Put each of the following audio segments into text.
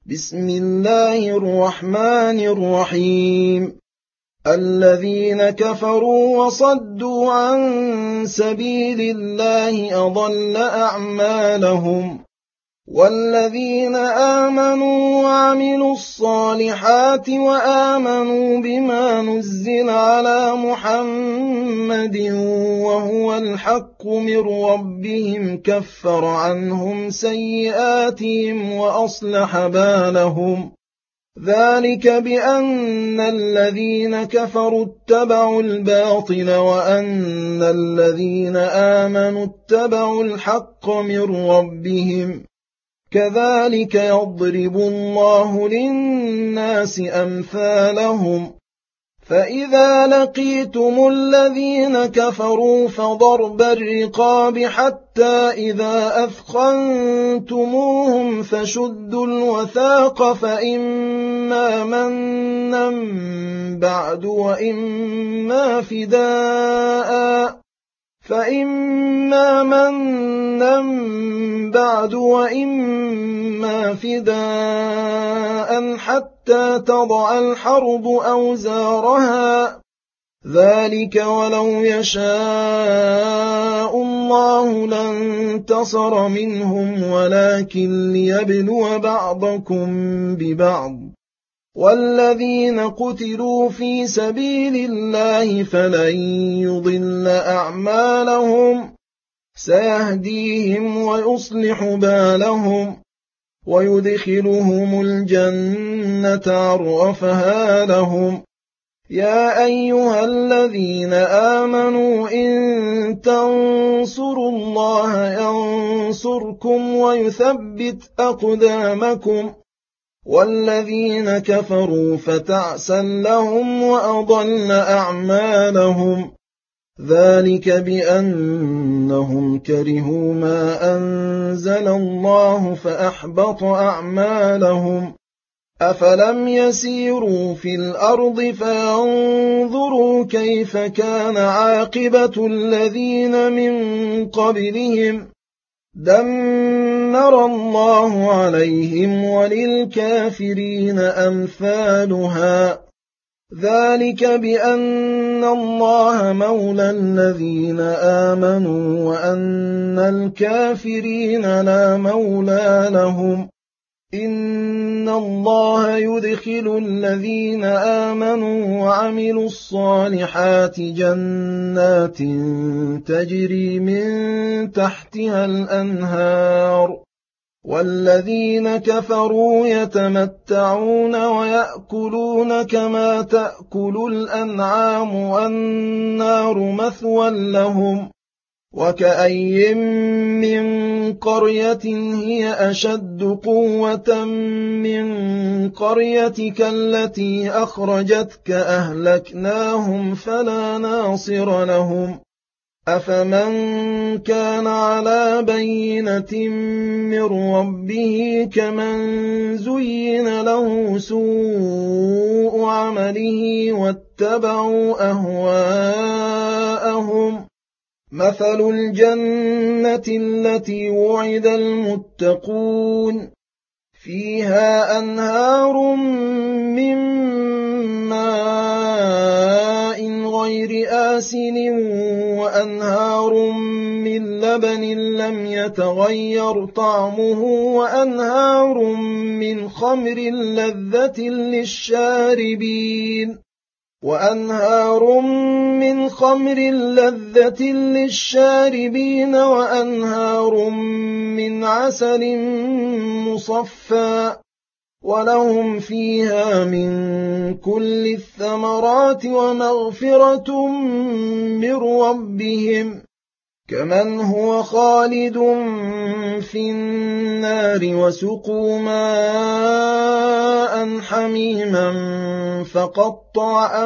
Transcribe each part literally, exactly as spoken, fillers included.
بسم الله الرحمن الرحيم. الذين كفروا وصدوا عن سبيل الله أضل أعمالهم، والذين آمنوا وعملوا الصالحات وآمنوا بما نزل على محمد وهو الحق من ربهم كفر عنهم سيئاتهم وأصلح بالهم، ذلك بأن الذين كفروا اتبعوا الباطل وأن الذين آمنوا اتبعوا الحق من ربهم، كذلك يضرب الله للناس أمثالهم. فإذا لقيتم الذين كفروا فضرب الرقاب حتى إذا أثخنتموهم فشدوا الوثاق، فإما منا بعد وإما فداء فإما منا بعد وإما فداء حتى تضع الحرب أوزارها، ذلك ولو يشاء الله لانتصر منهم ولكن ليبلو بعضكم ببعض، والذين قتلوا في سبيل الله فلن يضل أعمالهم، سيهديهم ويصلح بالهم ويدخلهم الجنة عرفها لهم. يا أيها الذين آمنوا إن تنصروا الله ينصركم ويثبت أقدامكم، والذين كفروا فتعسا لهم وأضل أعمالهم، ذلك بأنهم كرهوا ما أنزل الله فأحبط أعمالهم. أفلم يسيروا في الأرض فينظروا كيف كان عاقبة الذين من قبلهم، دمر الله عليهم وللكافرين أمثالها، ذلك بأن الله مولى الذين آمنوا وأن الكافرين لا مولى لهم. إن الله يدخل الذين آمنوا وعملوا الصالحات جنات تجري من تحتها الأنهار، والذين كفروا يتمتعون ويأكلون كما تأكل الأنعام والنار مثوى لهم. وكأي من قرية هي أشد قوة من قريتك التي أخرجتك أهلكناهم فلا ناصر لهم. أفمن كان على بينة من ربه كمن زين له سوء عمله واتبعوا أهواءهم، مثل الجنة التي وعد المتقون فيها أنهار من ماء غير آسن وأنهار من لبن لم يتغير طعمه وأنهار من خمر لذة للشاربين وأنهار من خمر لذة للشاربين وأنهار من عسل مصفى، ولهم فيها من كل الثمرات ومغفرة من ربهم، كمن هو خالد في النار وسقوا ماء حميما فقطع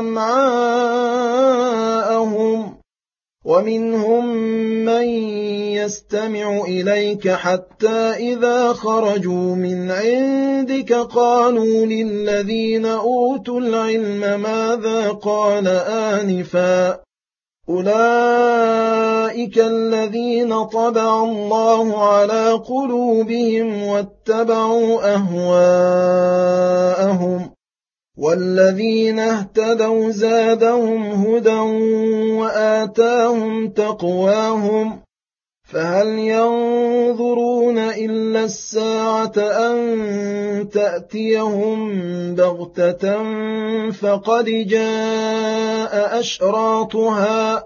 أمعاءهم. ومنهم من يستمع إليك حتى إذا خرجوا من عندك قالوا للذين أوتوا العلم ماذا قال آنفا، أولئك الذين طبع الله على قلوبهم واتبعوا أهواءهم والذين اهتدوا زادهم هدى وآتاهم تقواهم فهل ينظرون إلا الساعة أن تأتيهم بغتة فقد جاء أشراطها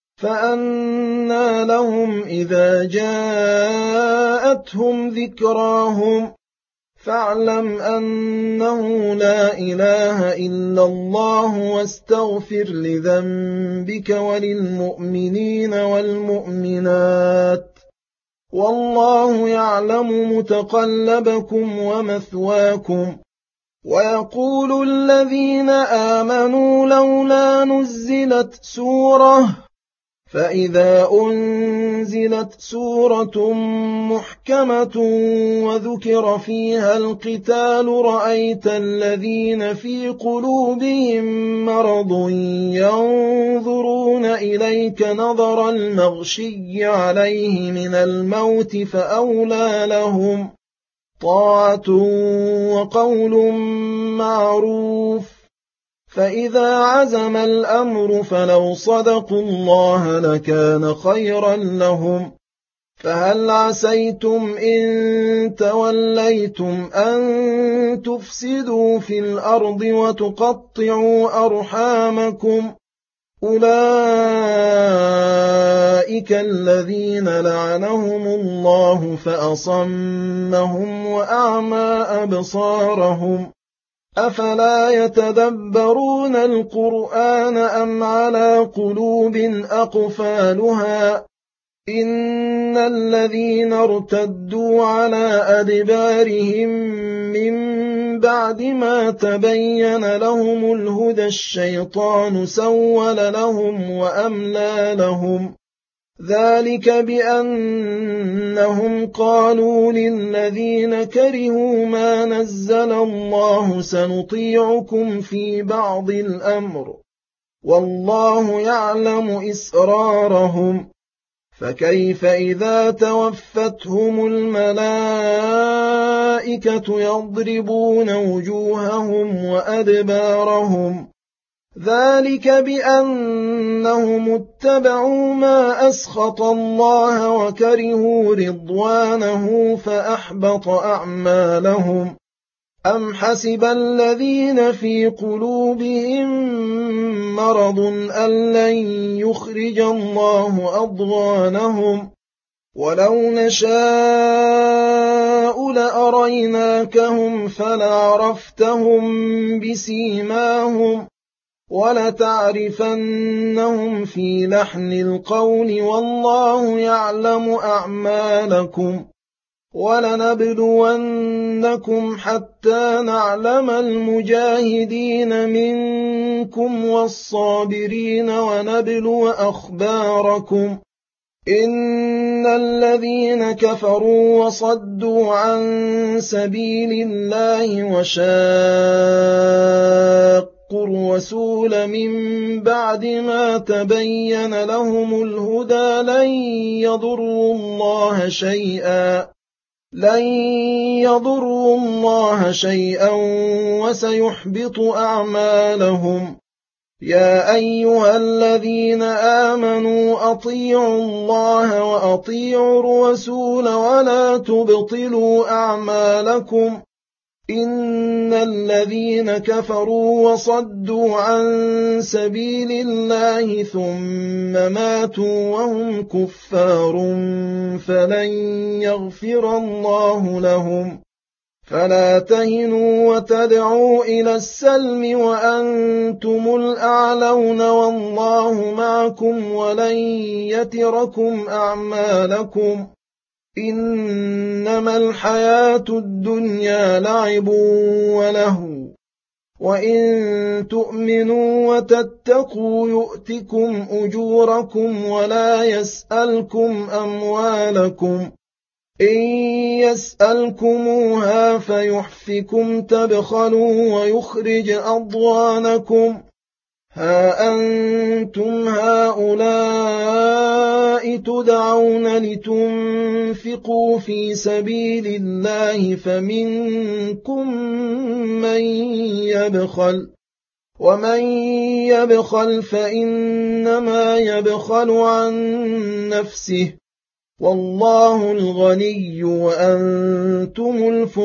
فأنى لهم إذا جاءتهم ذكراهم فاعلم أنه لا إله إلا الله واستغفر لذنبك وللمؤمنين والمؤمنات والله يعلم متقلبكم ومثواكم ويقول الذين آمنوا لولا نزلت سورة فإذا أنزلت سورة محكمة وذكر فيها القتال رأيت الذين في قلوبهم مرض ينظرون إليك نظر المغشي عليه من الموت فأولى لهم طاعة وقول معروف فإذا عزم الأمر فلو صدقوا الله لكان خيرا لهم فهل عسيتم إن توليتم أن تفسدوا في الأرض وتقطعوا أرحامكم أولئك الذين لعنهم الله فأصمهم وأعمى أبصارهم أفلا يتدبرون القرآن أم على قلوب أقفالها إن الذين ارتدوا على أدبارهم من بعد ما تبين لهم الهدى الشيطان سول لهم وأملى لهم ذلك بأنهم قالوا للذين كرهوا ما نزل الله سنطيعكم في بعض الأمر والله يعلم إسرارهم فكيف إذا توفتهم الملائكة يضربون وجوههم وأدبارهم ذلك بأنهم اتبعوا ما أسخط الله وكرهوا رضوانه فأحبط أعمالهم أم حسب الذين في قلوبهم مرض أن لن يخرج الله أضغانهم ولو نشاء لأريناكهم فلعرفتهم بسيماهم ولتعرفنهم في لحن القول والله يعلم أعمالكم ولنبلونكم حتى نعلم المجاهدين منكم والصابرين ونبلو أخباركم إن الذين كفروا وصدوا عن سبيل الله وشاقوا الرسول من بعد ما تبين لهم الهدى لن يضروا الله شيئا لن يضروا الله شيئا وسيحبط أعمالهم يا أيها الذين آمنوا أطيعوا الله وأطيعوا الرسول ولا تبطلوا أعمالكم إن الذين كفروا وصدوا عن سبيل الله ثم ماتوا وهم كفار فلن يغفر الله لهم فلا تهنوا وتدعوا إلى السلم وأنتم الأعلون والله معكم ولن يتركم أعمالكم إنما الحياة الدنيا لعب ولهو وإن تؤمنوا وتتقوا يؤتكم أجوركم ولا يسألكم أموالكم إن يسألكموها فيحفكم تبخلوا ويخرج أضغانكم ها أنتم هؤلاء تدعون لتنفقوا في سبيل الله فمنكم من يبخل ومن يبخل فإنما يبخل عن نفسه والله الغني وأنتم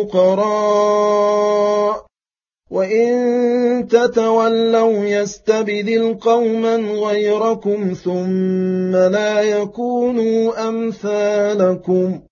الفقراء وإن تتولوا يستبدل قوما غيركم ثم لا يكونوا أمثالكم